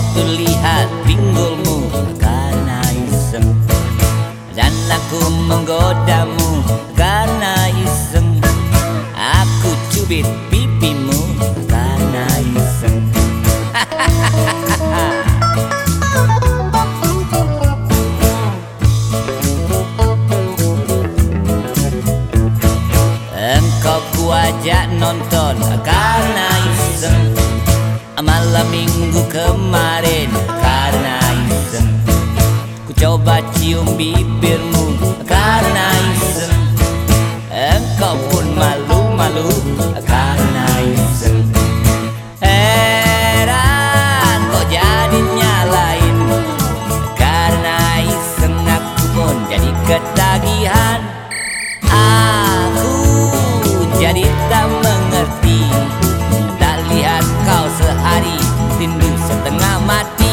Waktu lihat pinggulmu karena iseng, dan aku menggodamu karena iseng. Aku cubit pipimu karena iseng. Engkau kuajak nonton karena iseng, malam minggu kemarin karena iseng. Ku coba cium bibirmu karena iseng, engkau pun malu-malu karena iseng. Heran kok jadi nyalain, karena iseng aku pun jadi ketagihan. Aku jadi tak mengerti, tak lihat kau sehari, rindu setengah mati.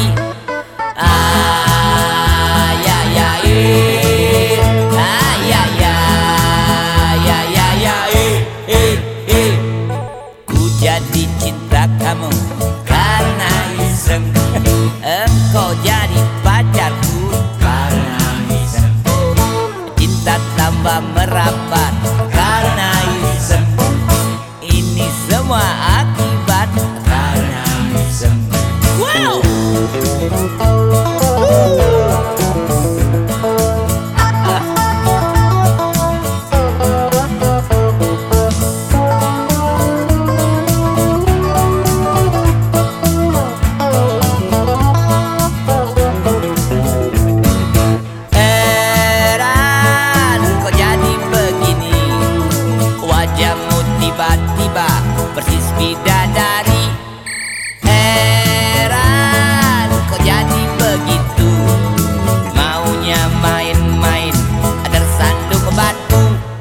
Ku jadi cinta kamu karena iseng, engkau jadi pacarku karena iseng. Cinta tambah merapat karena iseng, ini semua akibat karena iseng. Wow! Tiba-tiba persis bidadari. Heran kok jadi begitu, maunya main-main tersandung batu.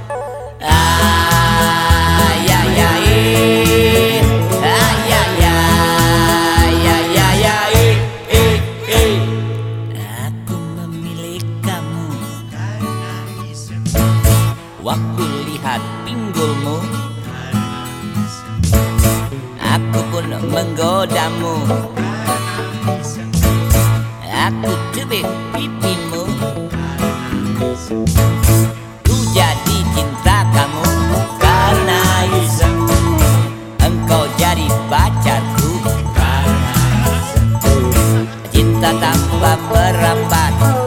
Aku memilih kamu waktu lihat pinggulmu, aku pun menggodamu, aku cubit pipimu. Ku jadi cinta kamu karena iseng, engkau jadi pacarku karena iseng. Cinta tambah merapat